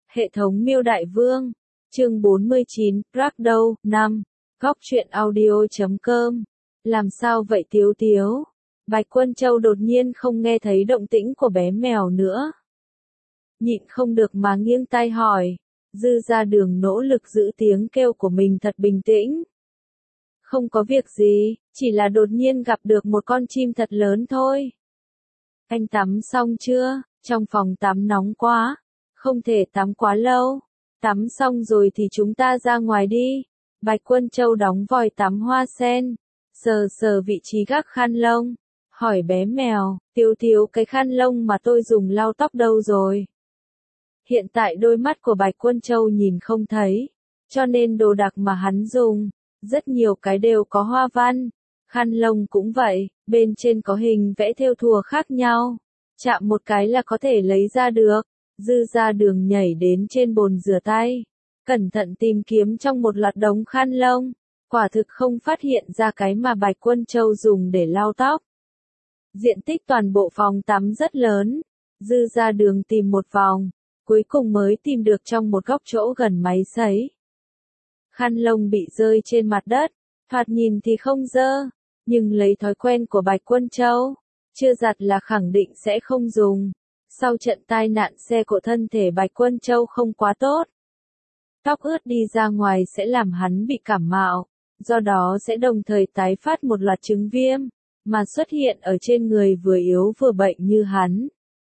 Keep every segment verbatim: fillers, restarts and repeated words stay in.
Hệ thống miêu đại vương. Chương bốn mươi chín, Ragdoll, năm. Góc truyện audio chấm com. Làm sao vậy Tiếu Tiếu? Bạch Quân Châu đột nhiên không nghe thấy động tĩnh của bé mèo nữa. Nhịn không được mà nghiêng tai hỏi. Dư Ra Đường nỗ lực giữ tiếng kêu của mình thật bình tĩnh. Không có việc gì, chỉ là đột nhiên gặp được một con chim thật lớn thôi. Anh tắm xong chưa? Trong phòng tắm nóng quá. Không thể tắm quá lâu. Tắm xong rồi thì chúng ta ra ngoài đi. Bạch Quân Châu đóng vòi tắm hoa sen. Sờ sờ vị trí gác khăn lông. Hỏi bé mèo, Tiếu Tiếu cái khăn lông mà tôi dùng lau tóc đâu rồi? Hiện tại đôi mắt của Bạch Quân Châu nhìn không thấy. Cho nên đồ đặc mà hắn dùng. Rất nhiều cái đều có hoa văn. Khăn lông cũng vậy, bên trên có hình vẽ thêu thùa khác nhau. Chạm một cái là có thể lấy ra được. Dư Ra Đường nhảy đến trên bồn rửa tay. Cẩn thận tìm kiếm trong một loạt đống khăn lông. Quả thực không phát hiện ra cái mà Bạch Quân Châu dùng để lau tóc. Diện tích toàn bộ phòng tắm rất lớn. Dư Ra Đường tìm một vòng. Cuối cùng mới tìm được trong một góc chỗ gần máy sấy. Khăn lông bị rơi trên mặt đất. Thoạt nhìn thì không dơ. Nhưng lấy thói quen của Bạch Quân Châu. Chưa giặt là khẳng định sẽ không dùng. Sau trận tai nạn xe cộ thân thể Bạch Quân Châu không quá tốt. Tóc ướt đi ra ngoài sẽ làm hắn bị cảm mạo. Do đó sẽ đồng thời tái phát một loạt chứng viêm. Mà xuất hiện ở trên người vừa yếu vừa bệnh như hắn.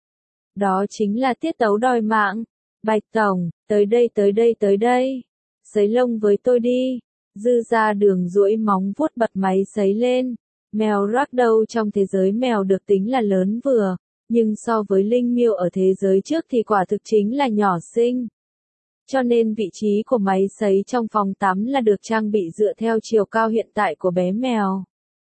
Đó chính là tiết tấu đòi mạng. Bạch Tổng, tới đây tới đây tới đây. Sấy lông với tôi đi. Dư Ra Đường duỗi móng vuốt bật máy sấy lên. Mèo Ragdoll trong thế giới mèo được tính là lớn vừa. Nhưng so với linh miêu ở thế giới trước thì quả thực chính là nhỏ xinh. Cho nên vị trí của máy sấy trong phòng tắm là được trang bị dựa theo chiều cao hiện tại của bé mèo.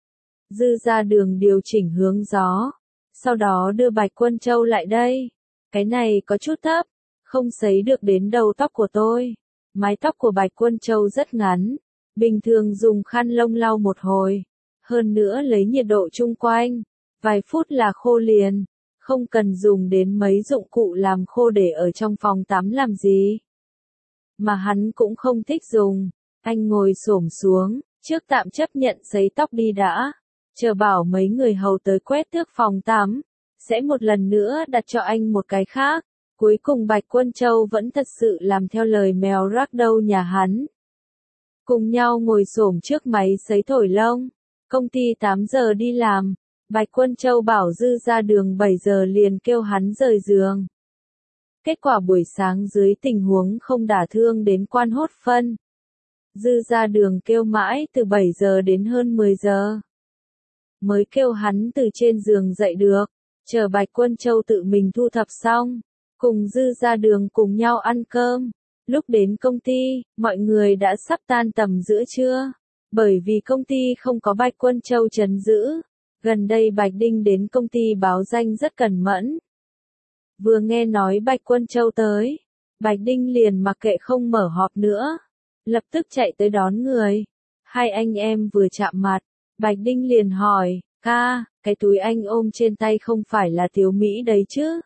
Dư Ra Đường điều chỉnh hướng gió. Sau đó đưa Bạch Quân Châu lại đây. Cái này có chút thấp. Không sấy được đến đầu tóc của tôi. Mái tóc của Bạch Quân Châu rất ngắn. Bình thường dùng khăn lông lau một hồi. Hơn nữa lấy nhiệt độ chung quanh. Vài phút là khô liền. Không cần dùng đến mấy dụng cụ làm khô để ở trong phòng tắm làm gì. Mà hắn cũng không thích dùng. Anh ngồi xổm xuống, trước tạm chấp nhận sấy tóc đi đã. Chờ bảo mấy người hầu tới quét tước phòng tắm. Sẽ một lần nữa đặt cho anh một cái khác. Cuối cùng Bạch Quân Châu vẫn thật sự làm theo lời mèo Ragdoll nhà hắn. Cùng nhau ngồi xổm trước máy sấy thổi lông. Công ty tám giờ đi làm. Bạch Quân Châu bảo Dư Ra Đường bảy giờ liền kêu hắn rời giường. Kết quả buổi sáng dưới tình huống không đả thương đến quan hốt phân. Dư Ra Đường kêu mãi từ bảy giờ đến hơn mười giờ. Mới kêu hắn từ trên giường dậy được. Chờ Bạch Quân Châu tự mình thu thập xong. Cùng Dư Ra Đường cùng nhau ăn cơm. Lúc đến công ty, mọi người đã sắp tan tầm giữa trưa. Bởi vì công ty không có Bạch Quân Châu trấn giữ. Gần đây Bạch Đinh đến công ty báo danh rất cẩn mẫn. Vừa nghe nói Bạch Quân Châu tới, Bạch Đinh liền mặc kệ không mở họp nữa. Lập tức chạy tới đón người. Hai anh em vừa chạm mặt, Bạch Đinh liền hỏi, ca, cái túi anh ôm trên tay không phải là Tiếu Mỹ đấy chứ?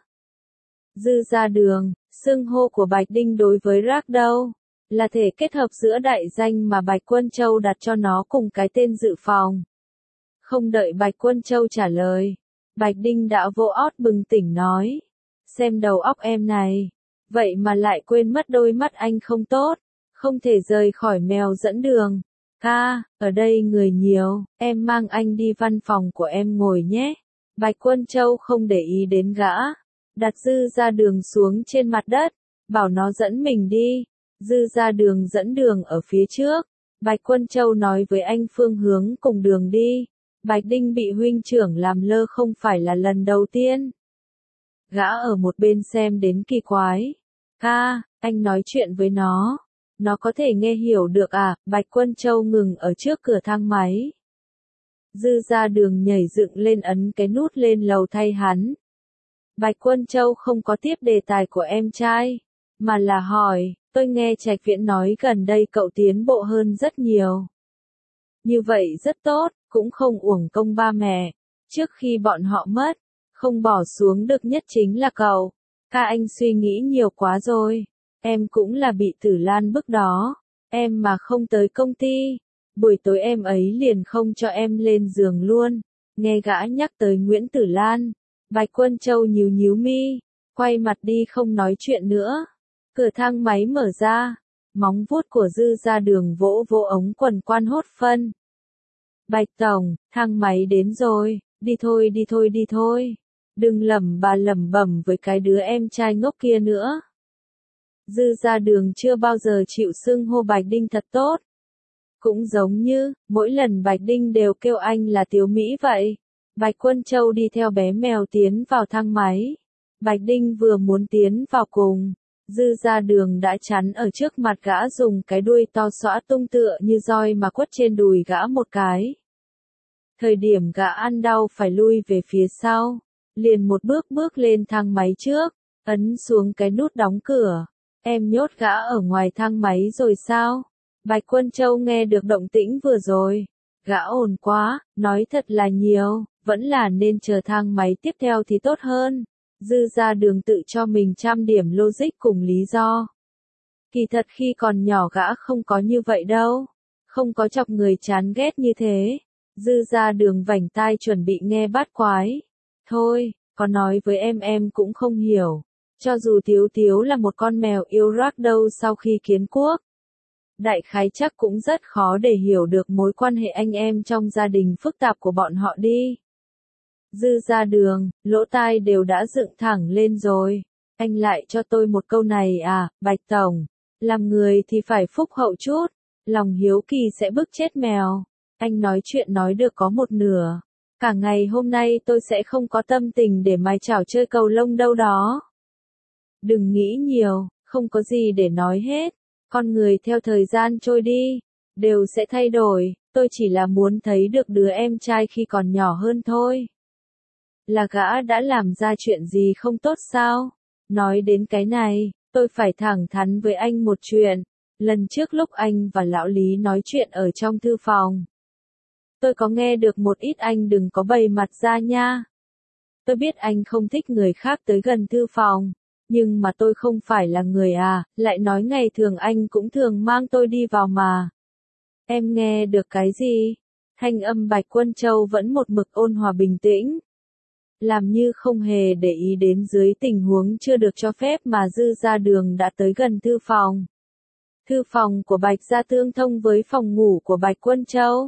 Dư Ra Đường, xưng hô của Bạch Đinh đối với Ragdoll, là thể kết hợp giữa đại danh mà Bạch Quân Châu đặt cho nó cùng cái tên dự phòng. Không đợi Bạch Quân Châu trả lời, Bạch Đinh đã vô ót bừng tỉnh nói. Xem đầu óc em này, vậy mà lại quên mất đôi mắt anh không tốt, không thể rời khỏi mèo dẫn đường. Ca, ở đây người nhiều, em mang anh đi văn phòng của em ngồi nhé. Bạch Quân Châu không để ý đến gã, đặt Dư Ra Đường xuống trên mặt đất, bảo nó dẫn mình đi. Dư Ra Đường dẫn đường ở phía trước, Bạch Quân Châu nói với anh phương hướng cùng đường đi. Bạch Đinh bị huynh trưởng làm lơ không phải là lần đầu tiên. Gã ở một bên xem đến kỳ quái. Ca, anh nói chuyện với nó. Nó có thể nghe hiểu được à? Bạch Quân Châu ngừng ở trước cửa thang máy. Dư Ra Đường nhảy dựng lên ấn cái nút lên lầu thay hắn. Bạch Quân Châu không có tiếp đề tài của em trai. Mà là hỏi, tôi nghe Trạch Viễn nói gần đây cậu tiến bộ hơn rất nhiều. Như vậy rất tốt, cũng không uổng công ba mẹ. Trước khi bọn họ mất, không bỏ xuống được nhất chính là cậu. Ca anh suy nghĩ nhiều quá rồi. Em cũng là bị Tử Lan bức đó. Em mà không tới công ty, buổi tối em ấy liền không cho em lên giường luôn. Nghe gã nhắc tới Nguyễn Tử Lan, Bạch Quân Châu nhíu nhíu mi, quay mặt đi không nói chuyện nữa. Cửa thang máy mở ra, móng vuốt của Dư Gia Đường vỗ vỗ ống quần Quan Hốt Phân. Bạch Tổng, thang máy đến rồi, đi thôi đi thôi đi thôi. Đừng lẩm bà lẩm bẩm với cái đứa em trai ngốc kia nữa. Dư Gia Đường chưa bao giờ chịu xưng hô Bạch Đinh thật tốt. Cũng giống như, mỗi lần Bạch Đinh đều kêu anh là Tiếu Mỹ vậy. Bạch Quân Châu đi theo bé mèo tiến vào thang máy. Bạch Đinh vừa muốn tiến vào cùng. Dư Gia Đường đã chắn ở trước mặt gã dùng cái đuôi to xõa tung tựa như roi mà quất trên đùi gã một cái. Thời điểm gã ăn đau phải lui về phía sau. Liền một bước bước lên thang máy trước, ấn xuống cái nút đóng cửa. Em nhốt gã ở ngoài thang máy rồi sao? Bạch Quân Châu nghe được động tĩnh vừa rồi. Gã ồn quá, nói thật là nhiều, vẫn là nên chờ thang máy tiếp theo thì tốt hơn. Dư Gia Đường tự cho mình trăm điểm logic cùng lý do. Kỳ thật khi còn nhỏ gã không có như vậy đâu. Không có chọc người chán ghét như thế. Dư Gia Đường vảnh tai chuẩn bị nghe bát quái. Thôi, có nói với em em cũng không hiểu. Cho dù Tiếu Tiếu là một con mèo yêu rác đâu sau khi kiến quốc. Đại khái chắc cũng rất khó để hiểu được mối quan hệ anh em trong gia đình phức tạp của bọn họ đi. Dư Gia Đường, lỗ tai đều đã dựng thẳng lên rồi. Anh lại cho tôi một câu này à, Bạch Tổng. Làm người thì phải phúc hậu chút. Lòng hiếu kỳ sẽ bức chết mèo. Anh nói chuyện nói được có một nửa. Cả ngày hôm nay tôi sẽ không có tâm tình để mài chảo chơi cầu lông đâu đó. Đừng nghĩ nhiều, không có gì để nói hết. Con người theo thời gian trôi đi, đều sẽ thay đổi, tôi chỉ là muốn thấy được đứa em trai khi còn nhỏ hơn thôi. Là gã đã làm ra chuyện gì không tốt sao? Nói đến cái này, tôi phải thẳng thắn với anh một chuyện. Lần trước lúc anh và lão Lý nói chuyện ở trong thư phòng, tôi có nghe được một ít, anh đừng có bày mặt ra nha. Tôi biết anh không thích người khác tới gần thư phòng. Nhưng mà tôi không phải là người à, lại nói ngày thường anh cũng thường mang tôi đi vào mà. Em nghe được cái gì? Thanh âm Bạch Quân Châu vẫn một mực ôn hòa bình tĩnh. Làm như không hề để ý đến dưới tình huống chưa được cho phép mà Dư Gia Đường đã tới gần thư phòng. Thư phòng của Bạch Gia tương thông với phòng ngủ của Bạch Quân Châu.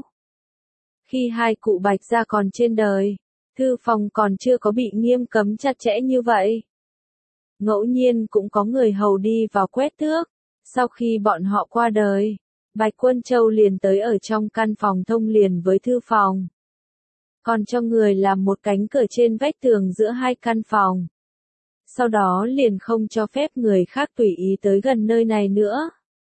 Khi hai cụ Bạch Gia còn trên đời, thư phòng còn chưa có bị nghiêm cấm chặt chẽ như vậy. Ngẫu nhiên cũng có người hầu đi vào quét tước. Sau khi bọn họ qua đời, Bạch Quân Châu liền tới ở trong căn phòng thông liền với thư phòng. Còn cho người làm một cánh cửa trên vách tường giữa hai căn phòng. Sau đó liền không cho phép người khác tùy ý tới gần nơi này nữa.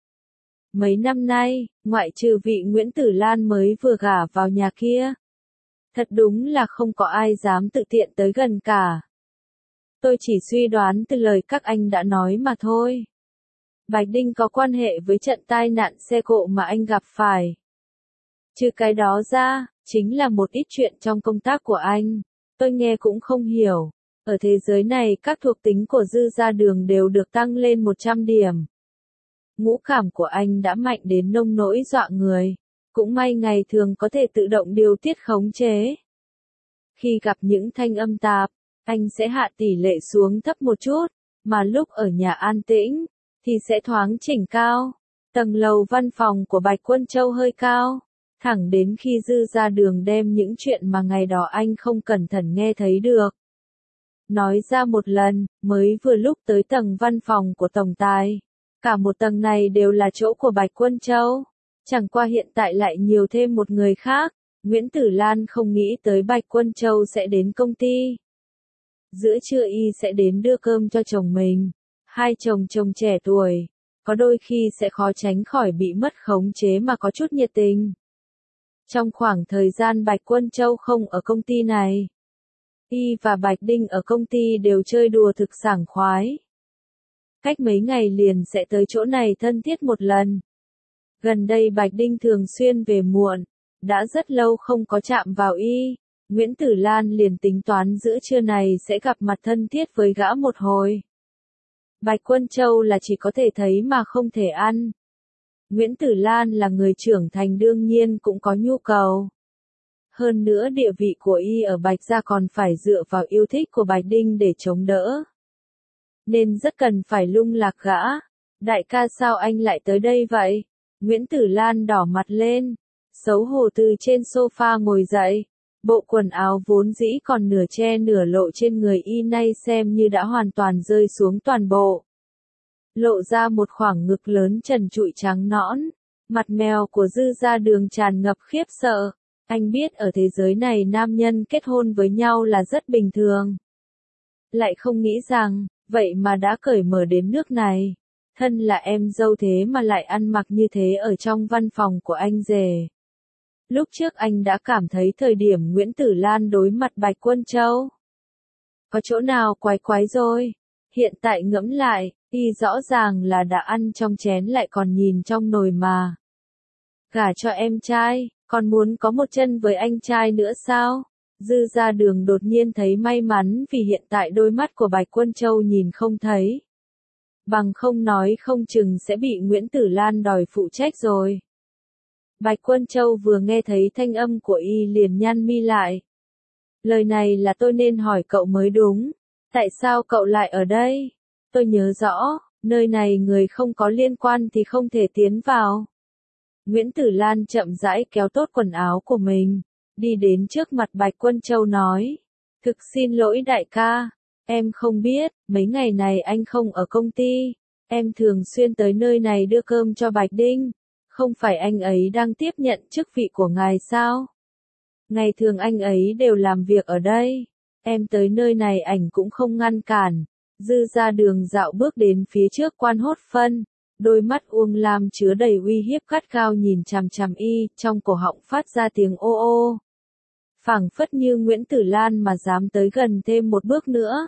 Mấy năm nay, ngoại trừ vị Nguyễn Tử Lan mới vừa gả vào nhà kia. Thật đúng là không có ai dám tự tiện tới gần cả. Tôi chỉ suy đoán từ lời các anh đã nói mà thôi. Bạch Đinh có quan hệ với trận tai nạn xe cộ mà anh gặp phải. Trừ cái đó ra, chính là một ít chuyện trong công tác của anh. Tôi nghe cũng không hiểu. Ở thế giới này các thuộc tính của Dư Gia Đường đều được tăng lên một trăm điểm. Ngũ cảm của anh đã mạnh đến nông nỗi dọa người. Cũng may ngày thường có thể tự động điều tiết khống chế. Khi gặp những thanh âm tạp, anh sẽ hạ tỷ lệ xuống thấp một chút, mà lúc ở nhà an tĩnh, thì sẽ thoáng chỉnh cao. Tầng lầu văn phòng của Bạch Quân Châu hơi cao, thẳng đến khi Dư Gia Đường đem những chuyện mà ngày đó anh không cẩn thận nghe thấy được. Nói ra một lần, mới vừa lúc tới tầng văn phòng của Tổng Tài. Cả một tầng này đều là chỗ của Bạch Quân Châu. Chẳng qua hiện tại lại nhiều thêm một người khác. Nguyễn Tử Lan không nghĩ tới Bạch Quân Châu sẽ đến công ty. Giữa trưa y sẽ đến đưa cơm cho chồng mình. Hai chồng chồng trẻ tuổi, có đôi khi sẽ khó tránh khỏi bị mất khống chế mà có chút nhiệt tình. Trong khoảng thời gian Bạch Quân Châu không ở công ty này, y và Bạch Đinh ở công ty đều chơi đùa thực sảng khoái. Cách mấy ngày liền sẽ tới chỗ này thân thiết một lần. Gần đây Bạch Đinh thường xuyên về muộn, đã rất lâu không có chạm vào y. Nguyễn Tử Lan liền tính toán giữa trưa này sẽ gặp mặt thân thiết với gã một hồi. Bạch Quân Châu là chỉ có thể thấy mà không thể ăn. Nguyễn Tử Lan là người trưởng thành đương nhiên cũng có nhu cầu. Hơn nữa địa vị của y ở Bạch gia còn phải dựa vào yêu thích của Bạch Đinh để chống đỡ. Nên rất cần phải lung lạc gã. Đại ca sao anh lại tới đây vậy? Nguyễn Tử Lan đỏ mặt lên, xấu hổ từ trên sofa ngồi dậy. Bộ quần áo vốn dĩ còn nửa che nửa lộ trên người y nay xem như đã hoàn toàn rơi xuống toàn bộ. Lộ ra một khoảng ngực lớn trần trụi trắng nõn, mặt mèo của Dư Gia Đường tràn ngập khiếp sợ. Anh biết ở thế giới này nam nhân kết hôn với nhau là rất bình thường. Lại không nghĩ rằng, vậy mà đã cởi mở đến nước này. Thân là em dâu thế mà lại ăn mặc như thế ở trong văn phòng của anh rể. Lúc trước anh đã cảm thấy thời điểm Nguyễn Tử Lan đối mặt Bạch Quân Châu có chỗ nào quái quái rồi. Hiện tại ngẫm lại, y rõ ràng là đã ăn trong chén lại còn nhìn trong nồi mà. Gả cho em trai, còn muốn có một chân với anh trai nữa sao? Dư Gia Đường đột nhiên thấy may mắn vì hiện tại đôi mắt của Bạch Quân Châu nhìn không thấy. Bằng không nói không chừng sẽ bị Nguyễn Tử Lan đòi phụ trách rồi. Bạch Quân Châu vừa nghe thấy thanh âm của y liền nhăn mi lại. Lời này là tôi nên hỏi cậu mới đúng. Tại sao cậu lại ở đây? Tôi nhớ rõ, nơi này người không có liên quan thì không thể tiến vào. Nguyễn Tử Lan chậm rãi kéo tốt quần áo của mình, đi đến trước mặt Bạch Quân Châu nói. Thực xin lỗi đại ca, em không biết, mấy ngày này anh không ở công ty. Em thường xuyên tới nơi này đưa cơm cho Bạch Đinh. Không phải anh ấy đang tiếp nhận chức vị của ngài sao? Ngày thường anh ấy đều làm việc ở đây. Em tới nơi này ảnh cũng không ngăn cản. Dư Gia Đường dạo bước đến phía trước Quan Hốt Phân. Đôi mắt Uông Lam chứa đầy uy hiếp gắt gao nhìn chằm chằm y, trong cổ họng phát ra tiếng ô ô. Phảng phất như Nguyễn Tử Lan mà dám tới gần thêm một bước nữa.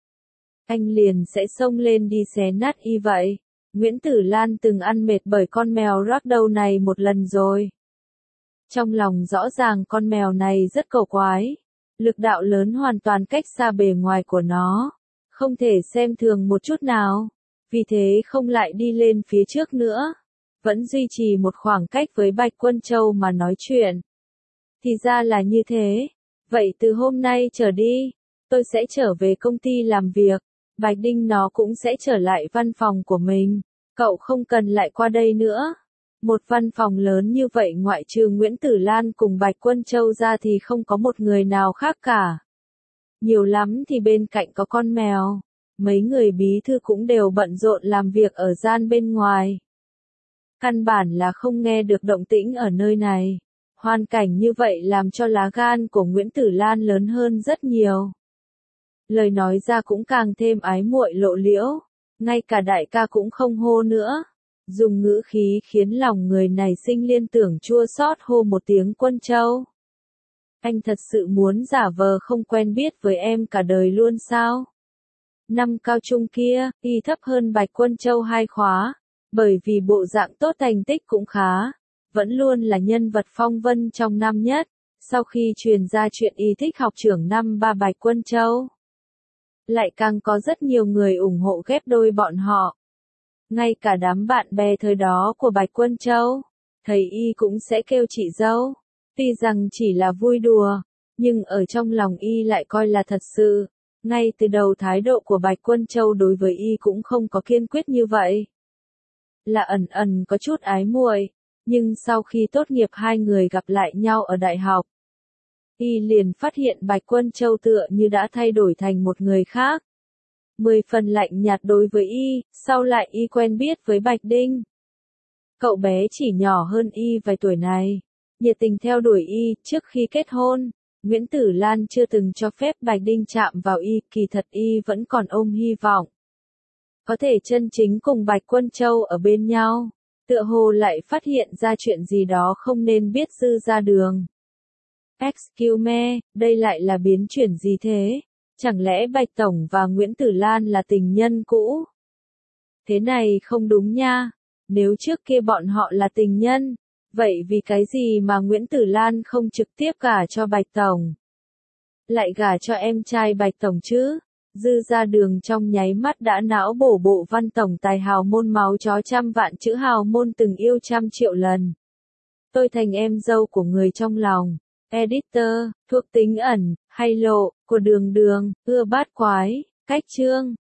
Anh liền sẽ xông lên đi xé nát y vậy. Nguyễn Tử Lan từng ăn mệt bởi con mèo Ragdoll này một lần rồi. Trong lòng rõ ràng con mèo này rất cầu quái. Lực đạo lớn hoàn toàn cách xa bề ngoài của nó. Không thể xem thường một chút nào. Vì thế không lại đi lên phía trước nữa. Vẫn duy trì một khoảng cách với Bạch Quân Châu mà nói chuyện. Thì ra là như thế. Vậy từ hôm nay trở đi, tôi sẽ trở về công ty làm việc. Bạch Đinh nó cũng sẽ trở lại văn phòng của mình. Cậu không cần lại qua đây nữa. Một văn phòng lớn như vậy ngoại trừ Nguyễn Tử Lan cùng Bạch Quân Châu ra thì không có một người nào khác cả. Nhiều lắm thì bên cạnh có con mèo. Mấy người bí thư cũng đều bận rộn làm việc ở gian bên ngoài. Căn bản là không nghe được động tĩnh ở nơi này. Hoàn cảnh như vậy làm cho lá gan của Nguyễn Tử Lan lớn hơn rất nhiều. Lời nói ra cũng càng thêm ái muội lộ liễu. Ngay cả đại ca cũng không hô nữa. Dùng ngữ khí khiến lòng người này sinh liên tưởng chua xót hô một tiếng Quân Châu. Anh thật sự muốn giả vờ không quen biết với em cả đời luôn sao? Năm cao trung kia, y thấp hơn Bạch Quân Châu hai khóa. Bởi vì bộ dạng tốt thành tích cũng khá. Vẫn luôn là nhân vật phong vân trong năm nhất. Sau khi truyền ra chuyện y thích học trưởng năm ba Bạch Quân Châu. Lại càng có rất nhiều người ủng hộ ghép đôi bọn họ. Ngay cả đám bạn bè thời đó của Bạch Quân Châu, thầy y cũng sẽ kêu chị dâu. Tuy rằng chỉ là vui đùa, nhưng ở trong lòng y lại coi là thật sự. Ngay từ đầu thái độ của Bạch Quân Châu đối với y cũng không có kiên quyết như vậy. Là ẩn ẩn có chút ái muội, nhưng sau khi tốt nghiệp hai người gặp lại nhau ở đại học. Y liền phát hiện Bạch Quân Châu tựa như đã thay đổi thành một người khác. Mười phần lạnh nhạt đối với y, sau lại y quen biết với Bạch Đinh. Cậu bé chỉ nhỏ hơn y vài tuổi này, nhiệt tình theo đuổi y, trước khi kết hôn, Nguyễn Tử Lan chưa từng cho phép Bạch Đinh chạm vào y, kỳ thật y vẫn còn ôm hy vọng. Có thể chân chính cùng Bạch Quân Châu ở bên nhau, tựa hồ lại phát hiện ra chuyện gì đó không nên biết Dư Gia Đường. Excuse me, đây lại là biến chuyển gì thế? Chẳng lẽ Bạch Tổng và Nguyễn Tử Lan là tình nhân cũ? Thế này không đúng nha. Nếu trước kia bọn họ là tình nhân, vậy vì cái gì mà Nguyễn Tử Lan không trực tiếp gả cho Bạch Tổng? Lại gả cho em trai Bạch Tổng chứ? Dư ra đường trong nháy mắt đã não bổ bộ văn tổng tài hào môn máu chó trăm vạn chữ hào môn từng yêu trăm triệu lần. Tôi thành em dâu của người trong lòng. Editor, thuộc tính ẩn, hay lộ, của đường đường, ưa bát quái, cách chương.